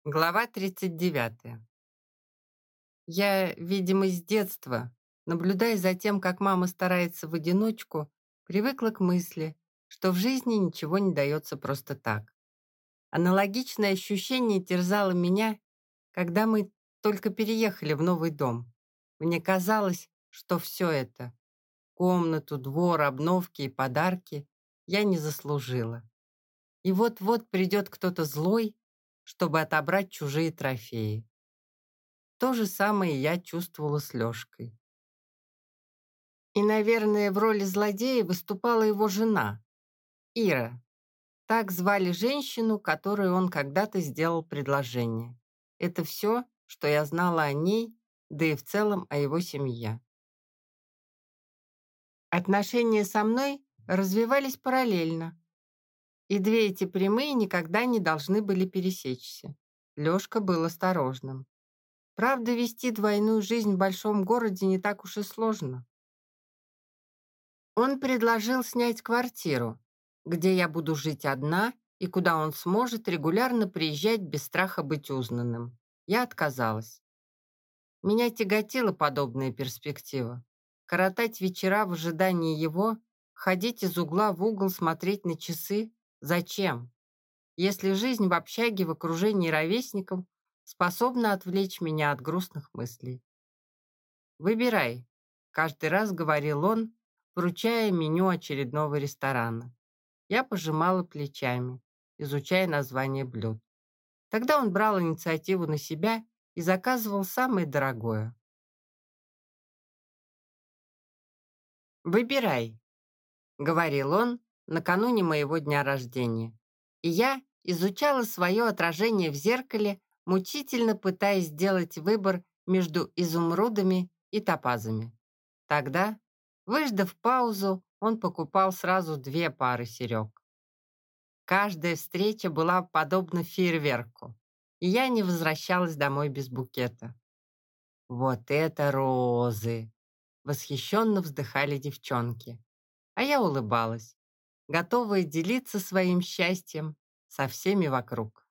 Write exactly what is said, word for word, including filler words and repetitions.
Глава тридцать девятая. Я, видимо, с детства, наблюдая за тем, как мама старается в одиночку, привыкла к мысли, что в жизни ничего не дается просто так. Аналогичное ощущение терзало меня, когда мы только переехали в новый дом. Мне казалось, что все это — комнату, двор, обновки и подарки — я не заслужила. И вот-вот придет кто-то злой, чтобы отобрать чужие трофеи. То же самое я чувствовала с Лёшкой. И, наверное, в роли злодея выступала его жена, Ира. Так звали женщину, которой он когда-то сделал предложение. Это все, что я знала о ней, да и в целом о его семье. Отношения со мной развивались параллельно, и две эти прямые никогда не должны были пересечься. Лёшка был осторожным. Правда, вести двойную жизнь в большом городе не так уж и сложно. Он предложил снять квартиру, где я буду жить одна и куда он сможет регулярно приезжать без страха быть узнанным. Я отказалась. Меня тяготила подобная перспектива. Коротать вечера в ожидании его, ходить из угла в угол, смотреть на часы. Зачем? Если жизнь в общаге в окружении ровесников способна отвлечь меня от грустных мыслей. «Выбирай», — каждый раз говорил он, вручая меню очередного ресторана. Я пожимала плечами, изучая название блюд. Тогда он брал инициативу на себя и заказывал самое дорогое. «Выбирай», — говорил он накануне моего дня рождения. И я изучала свое отражение в зеркале, мучительно пытаясь сделать выбор между изумрудами и топазами. Тогда, выждав паузу, он покупал сразу две пары серег. Каждая встреча была подобна фейерверку, и я не возвращалась домой без букета. «Вот это розы!» — восхищенно вздыхали девчонки. А я улыбалась, готовая делиться своим счастьем со всеми вокруг.